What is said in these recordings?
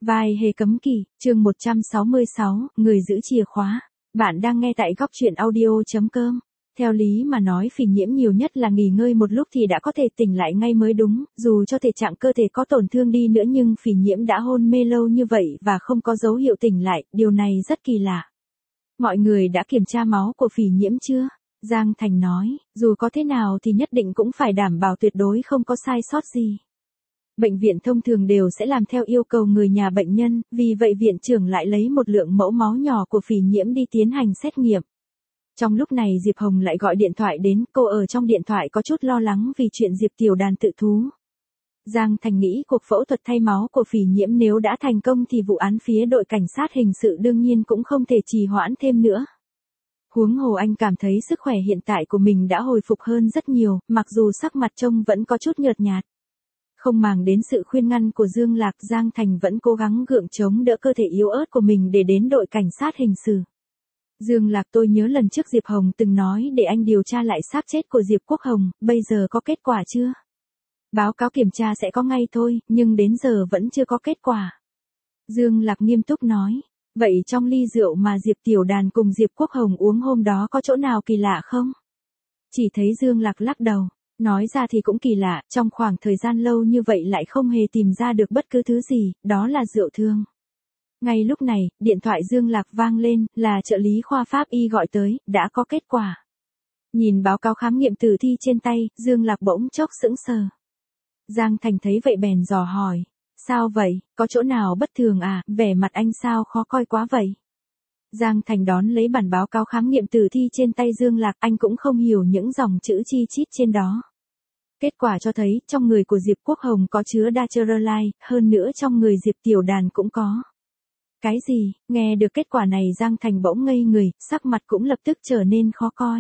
Vai hề cấm kỵ, chương 166, người giữ chìa khóa. Bạn đang nghe tại góc truyện audio.com. Theo lý mà nói phì nhiễm nhiều nhất là nghỉ ngơi một lúc thì đã có thể tỉnh lại ngay mới đúng, dù cho thể trạng cơ thể có tổn thương đi nữa nhưng phì nhiễm đã hôn mê lâu như vậy và không có dấu hiệu tỉnh lại, điều này rất kỳ lạ. Mọi người đã kiểm tra máu của phì nhiễm chưa? Giang Thành nói, dù có thế nào thì nhất định cũng phải đảm bảo tuyệt đối không có sai sót gì. Bệnh viện thông thường đều sẽ làm theo yêu cầu người nhà bệnh nhân, vì vậy viện trưởng lại lấy một lượng mẫu máu nhỏ của phì nhiễm đi tiến hành xét nghiệm. Trong lúc này Diệp Hồng lại gọi điện thoại đến, cô ở trong điện thoại có chút lo lắng vì chuyện Diệp Tiểu Đàn tự thú. Giang Thành nghĩ cuộc phẫu thuật thay máu của phì nhiễm nếu đã thành công thì vụ án phía đội cảnh sát hình sự đương nhiên cũng không thể trì hoãn thêm nữa. Huống hồ anh cảm thấy sức khỏe hiện tại của mình đã hồi phục hơn rất nhiều, mặc dù sắc mặt trông vẫn có chút nhợt nhạt. Không màng đến sự khuyên ngăn của Dương Lạc, Giang Thành vẫn cố gắng gượng chống đỡ cơ thể yếu ớt của mình để đến đội cảnh sát hình sự. Dương Lạc, tôi nhớ lần trước Diệp Hồng từng nói để anh điều tra lại xác chết của Diệp Quốc Hồng, bây giờ có kết quả chưa? Báo cáo kiểm tra sẽ có ngay thôi, nhưng đến giờ vẫn chưa có kết quả. Dương Lạc nghiêm túc nói, vậy trong ly rượu mà Diệp Tiểu Đàn cùng Diệp Quốc Hồng uống hôm đó có chỗ nào kỳ lạ không? Chỉ thấy Dương Lạc lắc đầu. Nói ra thì cũng kỳ lạ, trong khoảng thời gian lâu như vậy lại không hề tìm ra được bất cứ thứ gì, đó là rượu thương. Ngay lúc này, điện thoại Dương Lạc vang lên, là trợ lý khoa pháp y gọi tới, đã có kết quả. Nhìn báo cáo khám nghiệm tử thi trên tay, Dương Lạc bỗng chốc sững sờ. Giang Thành thấy vậy bèn dò hỏi, sao vậy, có chỗ nào bất thường à, vẻ mặt anh sao khó coi quá vậy? Giang Thành đón lấy bản báo cáo khám nghiệm tử thi trên tay Dương Lạc, anh cũng không hiểu những dòng chữ chi chít trên đó. Kết quả cho thấy, trong người của Diệp Quốc Hồng có chứa Dacherolide, hơn nữa trong người Diệp Tiểu Đàn cũng có. Cái gì? Nghe được kết quả này Giang Thành bỗng ngây người, sắc mặt cũng lập tức trở nên khó coi.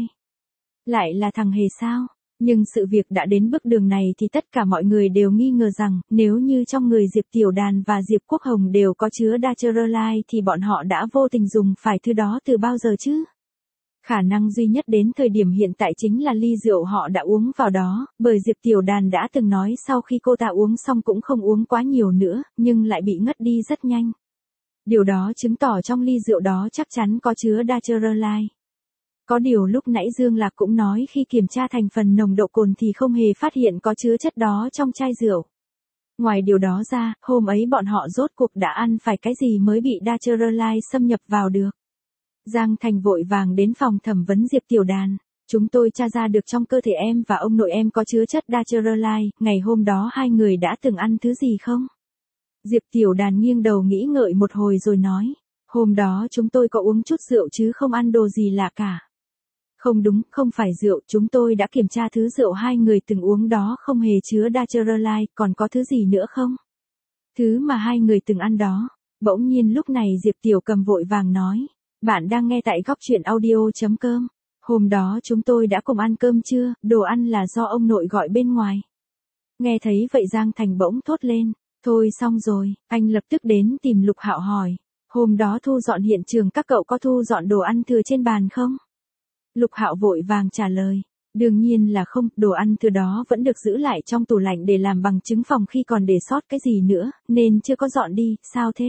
Lại là thằng Hề sao? Nhưng sự việc đã đến bước đường này thì tất cả mọi người đều nghi ngờ rằng, nếu như trong người Diệp Tiểu Đàn và Diệp Quốc Hồng đều có chứa Dacherolide thì bọn họ đã vô tình dùng phải thứ đó từ bao giờ chứ? Khả năng duy nhất đến thời điểm hiện tại chính là ly rượu họ đã uống vào đó, bởi Diệp Tiểu Đàn đã từng nói sau khi cô ta uống xong cũng không uống quá nhiều nữa, nhưng lại bị ngất đi rất nhanh. Điều đó chứng tỏ trong ly rượu đó chắc chắn có chứa Dacherolide. Có điều lúc nãy Dương Lạc cũng nói khi kiểm tra thành phần nồng độ cồn thì không hề phát hiện có chứa chất đó trong chai rượu. Ngoài điều đó ra, hôm ấy bọn họ rốt cuộc đã ăn phải cái gì mới bị Dacherolide xâm nhập vào được. Giang Thành vội vàng đến phòng thẩm vấn Diệp Tiểu Đàn. Chúng tôi tra ra được trong cơ thể em và ông nội em có chứa chất Dacherolide, ngày hôm đó hai người đã từng ăn thứ gì không? Diệp Tiểu Đàn nghiêng đầu nghĩ ngợi một hồi rồi nói, hôm đó chúng tôi có uống chút rượu chứ không ăn đồ gì lạ cả. Không đúng, không phải rượu, chúng tôi đã kiểm tra thứ rượu hai người từng uống đó không hề chứa Dacherolide, còn có thứ gì nữa không? Thứ mà hai người từng ăn đó. Bỗng nhiên lúc này Diệp Tiểu Cầm vội vàng nói, bạn đang nghe tại góc truyện audio.com. Hôm đó chúng tôi đã cùng ăn cơm trưa, đồ ăn là do ông nội gọi bên ngoài. Nghe thấy vậy Giang Thành bỗng thốt lên, thôi xong rồi, anh lập tức đến tìm Lục Hạo hỏi, hôm đó thu dọn hiện trường các cậu có thu dọn đồ ăn thừa trên bàn không? Lục Hạo vội vàng trả lời, đương nhiên là không, đồ ăn thừa đó vẫn được giữ lại trong tủ lạnh để làm bằng chứng phòng khi còn để sót cái gì nữa, nên chưa có dọn đi, sao thế?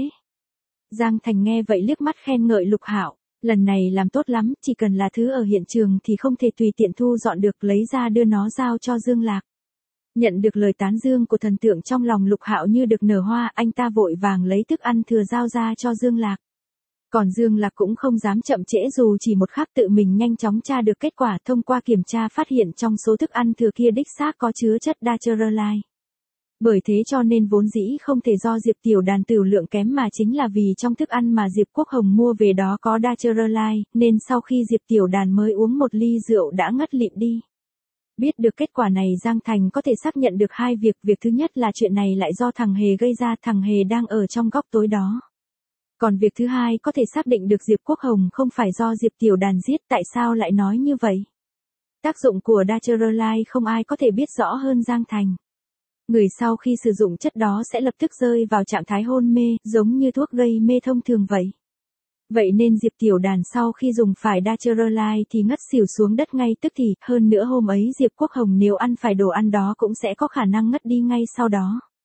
Giang Thành nghe vậy liếc mắt khen ngợi Lục Hạo, lần này làm tốt lắm, chỉ cần là thứ ở hiện trường thì không thể tùy tiện thu dọn được, lấy ra đưa nó giao cho Dương Lạc. Nhận được lời tán dương của thần tượng trong lòng Lục Hạo như được nở hoa, anh ta vội vàng lấy thức ăn thừa giao ra cho Dương Lạc. Còn Dương Lạc cũng không dám chậm trễ dù chỉ một khắc, tự mình nhanh chóng tra được kết quả, thông qua kiểm tra phát hiện trong số thức ăn thừa kia đích xác có chứa chất Dacherolide. Bởi thế cho nên vốn dĩ không thể do Diệp Tiểu Đàn tửu lượng kém mà chính là vì trong thức ăn mà Diệp Quốc Hồng mua về đó có Dacherolide, nên sau khi Diệp Tiểu Đàn mới uống một ly rượu đã ngất lịm đi. Biết được kết quả này Giang Thành có thể xác nhận được hai việc, việc thứ nhất là chuyện này lại do thằng Hề gây ra, thằng Hề đang ở trong góc tối đó. Còn việc thứ hai có thể xác định được Diệp Quốc Hồng không phải do Diệp Tiểu Đàn giết, tại sao lại nói như vậy? Tác dụng của Dacherolide không ai có thể biết rõ hơn Giang Thành. Người sau khi sử dụng chất đó sẽ lập tức rơi vào trạng thái hôn mê, giống như thuốc gây mê thông thường vậy. Vậy nên Diệp Tiểu Đàn sau khi dùng phải Dacherolide thì ngất xỉu xuống đất ngay tức thì, hơn nữa hôm ấy Diệp Quốc Hồng nếu ăn phải đồ ăn đó cũng sẽ có khả năng ngất đi ngay sau đó.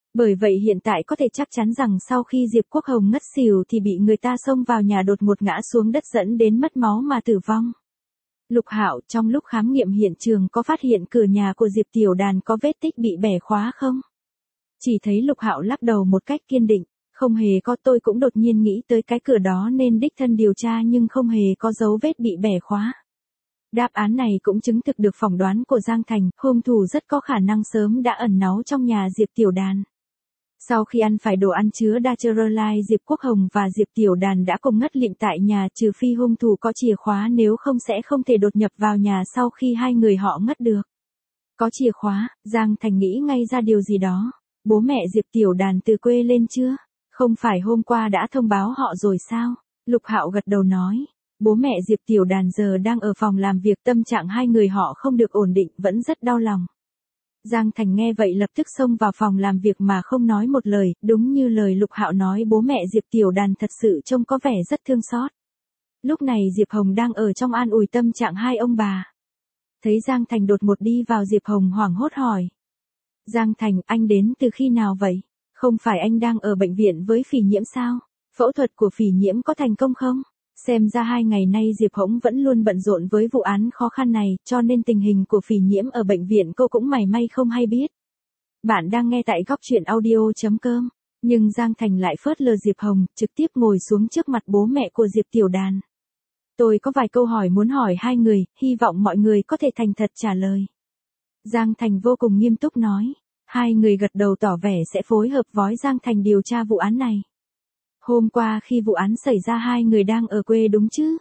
Bởi vậy hiện tại có thể chắc chắn rằng sau khi Diệp Quốc Hồng ngất xỉu thì bị người ta xông vào nhà đột ngột ngã xuống đất dẫn đến mất máu mà tử vong. Lục Hạo trong lúc khám nghiệm hiện trường có phát hiện cửa nhà của Diệp Tiểu Đàn có vết tích bị bẻ khóa không? Chỉ thấy Lục Hạo lắc đầu một cách kiên định, không hề có, tôi cũng đột nhiên nghĩ tới cái cửa đó nên đích thân điều tra nhưng không hề có dấu vết bị bẻ khóa. Đáp án này cũng chứng thực được phỏng đoán của Giang Thành, hung thủ rất có khả năng sớm đã ẩn náu trong nhà Diệp Tiểu Đàn. Sau khi ăn phải đồ ăn chứa Dacherolite, Diệp Quốc Hồng và Diệp Tiểu Đàn đã cùng ngất lịm tại nhà, trừ phi hung thủ có chìa khóa, nếu không sẽ không thể đột nhập vào nhà sau khi hai người họ ngất được. Có chìa khóa, Giang Thành nghĩ ngay ra điều gì đó. Bố mẹ Diệp Tiểu Đàn từ quê lên chưa? Không phải hôm qua đã thông báo họ rồi sao? Lục Hạo gật đầu nói. Bố mẹ Diệp Tiểu Đàn giờ đang ở phòng làm việc, tâm trạng hai người họ không được ổn định, vẫn rất đau lòng. Giang Thành nghe vậy lập tức xông vào phòng làm việc mà không nói một lời, đúng như lời Lục Hạo nói, bố mẹ Diệp Tiểu Đàn thật sự trông có vẻ rất thương xót. Lúc này Diệp Hồng đang ở trong an ủi tâm trạng hai ông bà. Thấy Giang Thành đột ngột đi vào, Diệp Hồng hoảng hốt hỏi. Giang Thành, anh đến từ khi nào vậy? Không phải anh đang ở bệnh viện với Phỉ Nhiễm sao? Phẫu thuật của Phỉ Nhiễm có thành công không? Xem ra 2 ngày nay Diệp Hồng vẫn luôn bận rộn với vụ án khó khăn này, cho nên tình hình của Phỉ Nhiễm ở bệnh viện cô cũng mảy may không hay biết. Bạn đang nghe tại goctruyện.audio.com, nhưng Giang Thành lại phớt lờ Diệp Hồng, trực tiếp ngồi xuống trước mặt bố mẹ của Diệp Tiểu Đàn. Tôi có vài câu hỏi muốn hỏi hai người, hy vọng mọi người có thể thành thật trả lời. Giang Thành vô cùng nghiêm túc nói. Hai người gật đầu tỏ vẻ sẽ phối hợp với Giang Thành điều tra vụ án này. Hôm qua khi vụ án xảy ra hai người đang ở quê đúng chứ?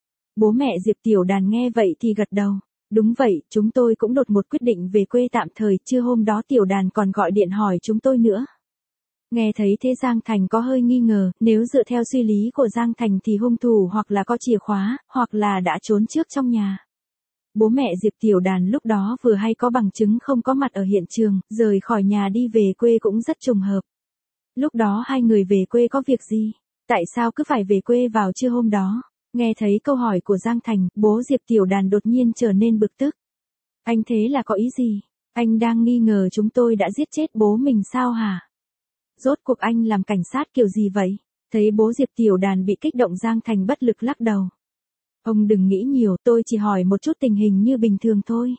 Bố mẹ Diệp Tiểu Đàn nghe vậy thì gật đầu. Đúng vậy, chúng tôi cũng đột ngột quyết định về quê tạm thời, trưa hôm đó Tiểu Đàn còn gọi điện hỏi chúng tôi nữa. Nghe thấy thế Giang Thành có hơi nghi ngờ, nếu dựa theo suy lý của Giang Thành thì hung thủ hoặc là có chìa khóa, hoặc là đã trốn trước trong nhà. Bố mẹ Diệp Tiểu Đàn lúc đó vừa hay có bằng chứng không có mặt ở hiện trường, rời khỏi nhà đi về quê cũng rất trùng hợp. Lúc đó hai người về quê có việc gì? Tại sao cứ phải về quê vào trưa hôm đó? Nghe thấy câu hỏi của Giang Thành, bố Diệp Tiểu Đàn đột nhiên trở nên bực tức. Anh thế là có ý gì? Anh đang nghi ngờ chúng tôi đã giết chết bố mình sao hả? Rốt cuộc anh làm cảnh sát kiểu gì vậy? Thấy bố Diệp Tiểu Đàn bị kích động, Giang Thành bất lực lắc đầu. Ông đừng nghĩ nhiều, tôi chỉ hỏi một chút tình hình như bình thường thôi.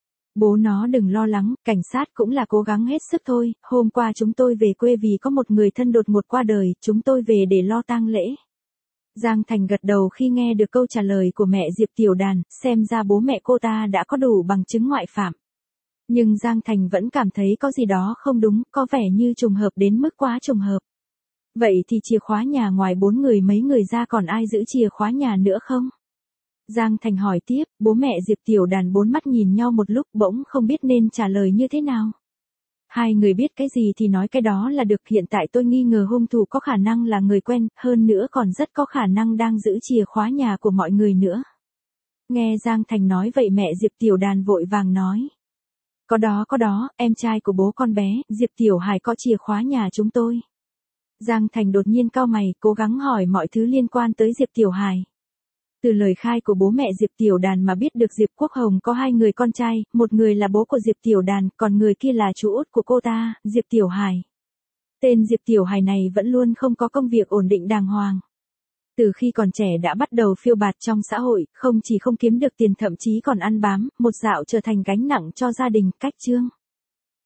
Bố nó đừng lo lắng, cảnh sát cũng là cố gắng hết sức thôi, hôm qua chúng tôi về quê vì có một người thân đột ngột qua đời, chúng tôi về để lo tang lễ. Giang Thành gật đầu khi nghe được câu trả lời của mẹ Diệp Tiểu Đàn, xem ra bố mẹ cô ta đã có đủ bằng chứng ngoại phạm. Nhưng Giang Thành vẫn cảm thấy có gì đó không đúng, có vẻ như trùng hợp đến mức quá trùng hợp. Vậy thì chìa khóa nhà ngoài 4 người mấy người ra còn ai giữ chìa khóa nhà nữa không? Giang Thành hỏi tiếp, bố mẹ Diệp Tiểu Đàn bốn mắt nhìn nhau một lúc bỗng không biết nên trả lời như thế nào. Hai người biết cái gì thì nói cái đó là được, hiện tại tôi nghi ngờ hung thủ có khả năng là người quen, hơn nữa còn rất có khả năng đang giữ chìa khóa nhà của mọi người nữa. Nghe Giang Thành nói vậy mẹ Diệp Tiểu Đàn vội vàng nói. Có đó, em trai của bố con bé, Diệp Tiểu Hải có chìa khóa nhà chúng tôi. Giang Thành đột nhiên cau mày, cố gắng hỏi mọi thứ liên quan tới Diệp Tiểu Hải. Từ lời khai của bố mẹ Diệp Tiểu Đàn mà biết được Diệp Quốc Hồng có 2 người con trai, một người là bố của Diệp Tiểu Đàn, còn người kia là chú út của cô ta, Diệp Tiểu Hải. Tên Diệp Tiểu Hải này vẫn luôn không có công việc ổn định đàng hoàng. Từ khi còn trẻ đã bắt đầu phiêu bạt trong xã hội, không chỉ không kiếm được tiền thậm chí còn ăn bám, một dạo trở thành gánh nặng cho gia đình, cách chương.